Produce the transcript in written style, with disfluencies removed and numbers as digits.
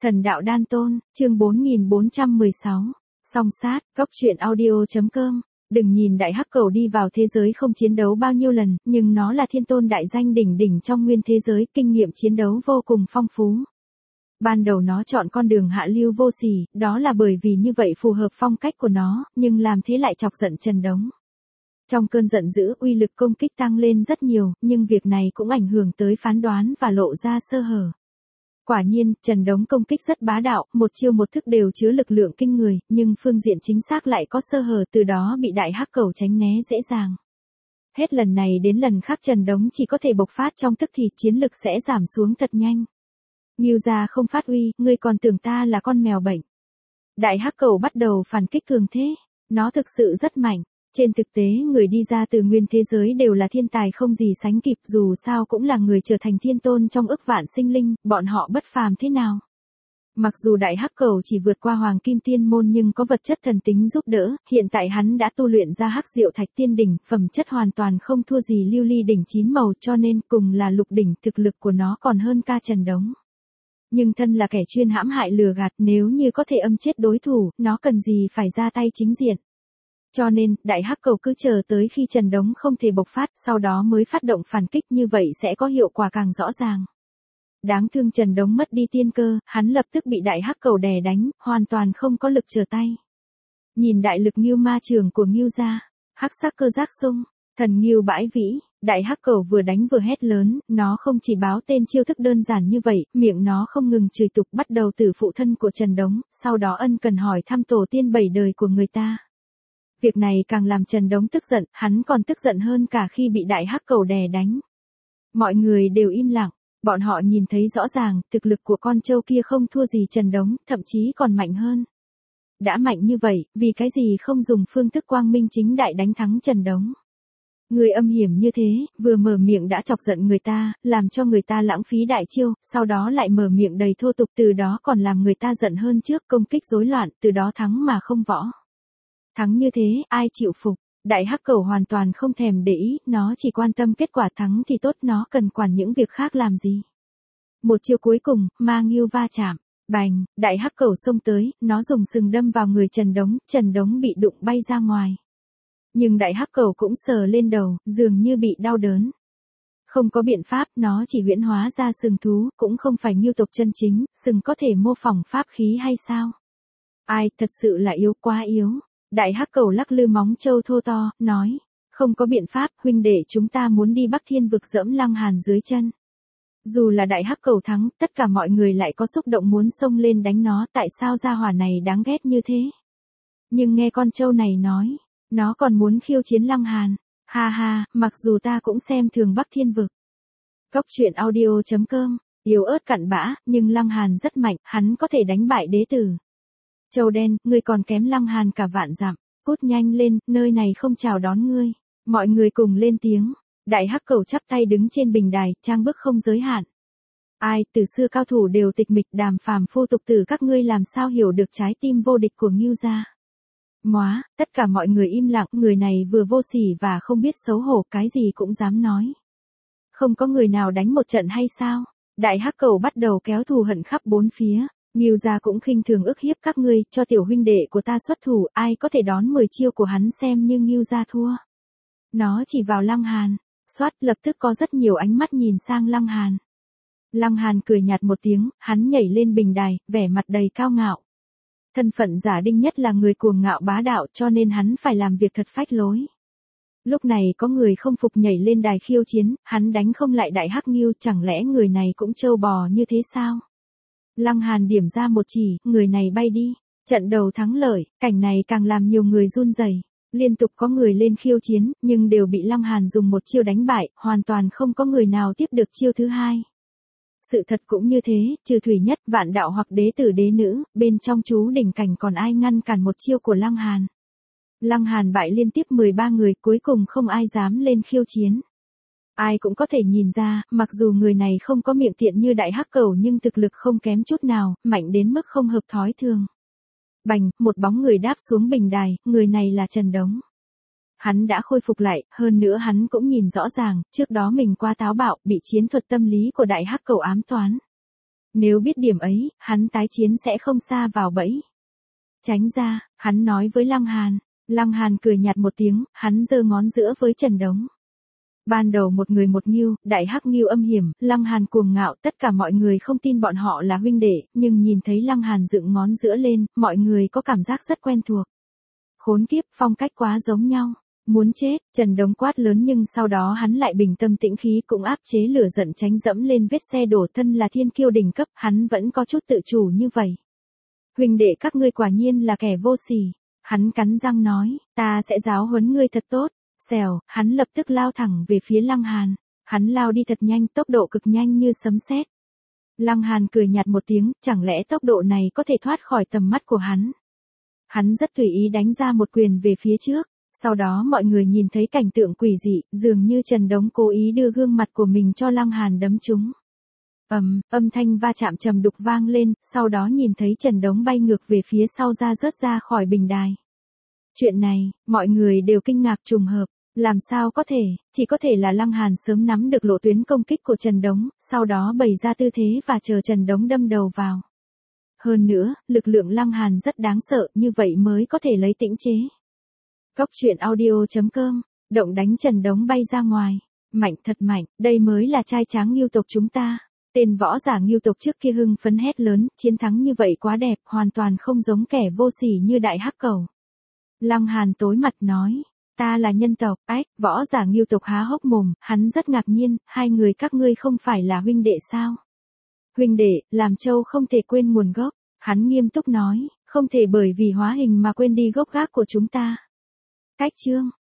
Thần đạo đan tôn, chương 4416. Song sát, góc truyện audio.com. Đừng nhìn đại hắc cầu đi vào thế giới không chiến đấu bao nhiêu lần, nhưng nó là thiên tôn đại danh đỉnh đỉnh trong nguyên thế giới, kinh nghiệm chiến đấu vô cùng phong phú. Ban đầu nó chọn con đường hạ lưu vô sỉ, đó là bởi vì như vậy phù hợp phong cách của nó, nhưng làm thế lại chọc giận Trần Đống. Trong cơn giận dữ, uy lực công kích tăng lên rất nhiều, nhưng việc này cũng ảnh hưởng tới phán đoán và lộ ra sơ hở. Quả nhiên, Trần Đống công kích rất bá đạo, một chiêu một thức đều chứa lực lượng kinh người, nhưng phương diện chính xác lại có sơ hở, từ đó bị đại hắc cầu tránh né dễ dàng. Hết lần này đến lần khác Trần Đống chỉ có thể bộc phát trong tức thì chiến lực sẽ giảm xuống thật nhanh. Ngưu gia không phát uy, ngươi còn tưởng ta là con mèo bệnh. Đại hắc cầu bắt đầu phản kích cường thế, nó thực sự rất mạnh. Trên thực tế người đi ra từ nguyên thế giới đều là thiên tài không gì sánh kịp, dù sao cũng là người trở thành thiên tôn trong ức vạn sinh linh, bọn họ bất phàm thế nào. Mặc dù đại hắc cầu chỉ vượt qua hoàng kim tiên môn nhưng có vật chất thần tính giúp đỡ, hiện tại hắn đã tu luyện ra hắc diệu thạch tiên đỉnh, phẩm chất hoàn toàn không thua gì lưu ly đỉnh 9 màu, cho nên cùng là lục đỉnh thực lực của nó còn hơn ca Trần Đống. Nhưng thân là kẻ chuyên hãm hại lừa gạt, nếu như có thể âm chết đối thủ, nó cần gì phải ra tay chính diện. Cho nên, đại hắc cầu cứ chờ tới khi Trần Đống không thể bộc phát, sau đó mới phát động phản kích, như vậy sẽ có hiệu quả càng rõ ràng. Đáng thương Trần Đống mất đi tiên cơ, hắn lập tức bị đại hắc cầu đè đánh, hoàn toàn không có lực trở tay. Nhìn đại lực Ngưu ma trường của Ngưu gia, hắc sắc cơ giác sung, thần Ngưu bãi vĩ, đại hắc cầu vừa đánh vừa hét lớn, nó không chỉ báo tên chiêu thức đơn giản như vậy, miệng nó không ngừng chửi tục, bắt đầu từ phụ thân của Trần Đống, sau đó ân cần hỏi thăm tổ tiên 7 đời của người ta. Việc này càng làm Trần Đống tức giận, hắn còn tức giận hơn cả khi bị đại hắc cầu đè đánh. Mọi người đều im lặng, bọn họ nhìn thấy rõ ràng, thực lực của con trâu kia không thua gì Trần Đống, thậm chí còn mạnh hơn. Đã mạnh như vậy, vì cái gì không dùng phương thức quang minh chính đại đánh thắng Trần Đống. Người âm hiểm như thế, vừa mở miệng đã chọc giận người ta, làm cho người ta lãng phí đại chiêu, sau đó lại mở miệng đầy thô tục, từ đó còn làm người ta giận hơn trước, công kích rối loạn, từ đó thắng mà không võ. Thắng như thế, ai chịu phục? Đại hắc cầu hoàn toàn không thèm để ý, nó chỉ quan tâm kết quả thắng thì tốt, nó cần quản những việc khác làm gì. Một chiêu cuối cùng, ma Ngưu va chạm, bành, đại hắc cầu xông tới, nó dùng sừng đâm vào người Trần Đống bị đụng bay ra ngoài. Nhưng đại hắc cầu cũng sờ lên đầu, dường như bị đau đớn. Không có biện pháp, nó chỉ huyễn hóa ra sừng thú, cũng không phải Ngưu tộc chân chính, sừng có thể mô phỏng pháp khí hay sao? Ai, thật sự là yếu quá yếu. Đại hắc cầu lắc lư móng trâu thô to, nói, không có biện pháp, huynh đệ chúng ta muốn đi Bắc Thiên vực dẫm Lăng Hàn dưới chân. Dù là đại hắc cầu thắng, tất cả mọi người lại có xúc động muốn xông lên đánh nó, tại sao gia hỏa này đáng ghét như thế. Nhưng nghe con trâu này nói, nó còn muốn khiêu chiến Lăng Hàn, ha ha, mặc dù ta cũng xem thường Bắc Thiên vực. Góc truyện audio.com, yếu ớt cặn bã, nhưng Lăng Hàn rất mạnh, hắn có thể đánh bại đế tử. Trâu đen, ngươi còn kém Lăng Hàn cả vạn dặm, cút nhanh lên, nơi này không chào đón ngươi. Mọi người cùng lên tiếng, đại hắc cầu chắp tay đứng trên bình đài, trang bức không giới hạn. Ai, từ xưa cao thủ đều tịch mịch, đàm phàm phu tục tử, các ngươi làm sao hiểu được trái tim vô địch của Ngưu gia. Móa, tất cả mọi người im lặng, người này vừa vô sỉ và không biết xấu hổ, cái gì cũng dám nói. Không có người nào đánh một trận hay sao? Đại hắc cầu bắt đầu kéo thù hận khắp bốn phía. Ngưu gia cũng khinh thường ức hiếp các ngươi, cho tiểu huynh đệ của ta xuất thủ, ai có thể đón 10 chiêu của hắn xem như Ngưu gia thua. Nó chỉ vào Lăng Hàn, xoát, lập tức có rất nhiều ánh mắt nhìn sang Lăng Hàn. Lăng Hàn cười nhạt một tiếng, hắn nhảy lên bình đài, vẻ mặt đầy cao ngạo. Thân phận giả đinh nhất là người cuồng ngạo bá đạo, cho nên hắn phải làm việc thật phách lối. Lúc này có người không phục nhảy lên đài khiêu chiến, hắn đánh không lại đại hắc Ngưu, chẳng lẽ người này cũng trâu bò như thế sao? Lăng Hàn điểm ra một chỉ, người này bay đi. Trận đầu thắng lợi, cảnh này càng làm nhiều người run rẩy. Liên tục có người lên khiêu chiến, nhưng đều bị Lăng Hàn dùng một chiêu đánh bại, hoàn toàn không có người nào tiếp được chiêu thứ hai. Sự thật cũng như thế, trừ Thủy Nhất, Vạn Đạo hoặc đế tử đế nữ, bên trong chú đỉnh cảnh còn ai ngăn cản một chiêu của Lăng Hàn. Lăng Hàn bại liên tiếp 13 người, cuối cùng không ai dám lên khiêu chiến. Ai cũng có thể nhìn ra, mặc dù người này không có miệng tiện như đại hắc cầu nhưng thực lực không kém chút nào, mạnh đến mức không hợp thói thường. Bành, một bóng người đáp xuống bình đài, người này là Trần Đống. Hắn đã khôi phục lại, hơn nữa hắn cũng nhìn rõ ràng, trước đó mình quá táo bạo, bị chiến thuật tâm lý của đại hắc cầu ám toán. Nếu biết điểm ấy, hắn tái chiến sẽ không sa vào bẫy. Tránh ra, hắn nói với Lăng Hàn. Lăng Hàn cười nhạt một tiếng, hắn giơ ngón giữa với Trần Đống. Ban đầu một người một Ngưu, đại hắc Ngưu âm hiểm, Lăng Hàn cuồng ngạo, tất cả mọi người không tin bọn họ là huynh đệ, nhưng nhìn thấy Lăng Hàn dựng ngón giữa lên, mọi người có cảm giác rất quen thuộc. Khốn kiếp, phong cách quá giống nhau. Muốn chết, Trần Đống quát lớn nhưng sau đó hắn lại bình tâm tĩnh khí cũng áp chế lửa giận tránh dẫm lên vết xe đổ, thân là thiên kiêu đỉnh cấp, hắn vẫn có chút tự chủ như vậy. Huynh đệ các ngươi quả nhiên là kẻ vô sỉ. Hắn cắn răng nói, ta sẽ giáo huấn ngươi thật tốt. Xèo, hắn lập tức lao thẳng về phía Lăng Hàn. Hắn lao đi thật nhanh, tốc độ cực nhanh như sấm sét. Lăng Hàn cười nhạt một tiếng, chẳng lẽ tốc độ này có thể thoát khỏi tầm mắt của hắn. Hắn rất tùy ý đánh ra một quyền về phía trước. Sau đó mọi người nhìn thấy cảnh tượng quỷ dị, dường như Trần Đống cố ý đưa gương mặt của mình cho Lăng Hàn đấm trúng. Âm thanh va chạm trầm đục vang lên, sau đó nhìn thấy Trần Đống bay ngược về phía sau rớt ra khỏi bình đài. Chuyện này, mọi người đều kinh ngạc trùng hợp. Làm sao có thể, chỉ có thể là Lăng Hàn sớm nắm được lộ tuyến công kích của Trần Đống, sau đó bày ra tư thế và chờ Trần Đống đâm đầu vào. Hơn nữa, lực lượng Lăng Hàn rất đáng sợ, như vậy mới có thể lấy tĩnh chế. Góc truyện audio.com, động đánh Trần Đống bay ra ngoài. Mạnh thật mạnh, đây mới là trai tráng Ngưu tộc chúng ta. Tên võ giả Ngưu tộc trước kia hưng phấn hét lớn, chiến thắng như vậy quá đẹp, hoàn toàn không giống kẻ vô sỉ như đại hắc cẩu. Lăng Hàn tối mặt nói, ta là nhân tộc, võ giả Ngưu tộc há hốc mồm, hắn rất ngạc nhiên, hai người các ngươi không phải là huynh đệ sao? Huynh đệ, làm trâu không thể quên nguồn gốc, hắn nghiêm túc nói, không thể bởi vì hóa hình mà quên đi gốc gác của chúng ta. Cách chương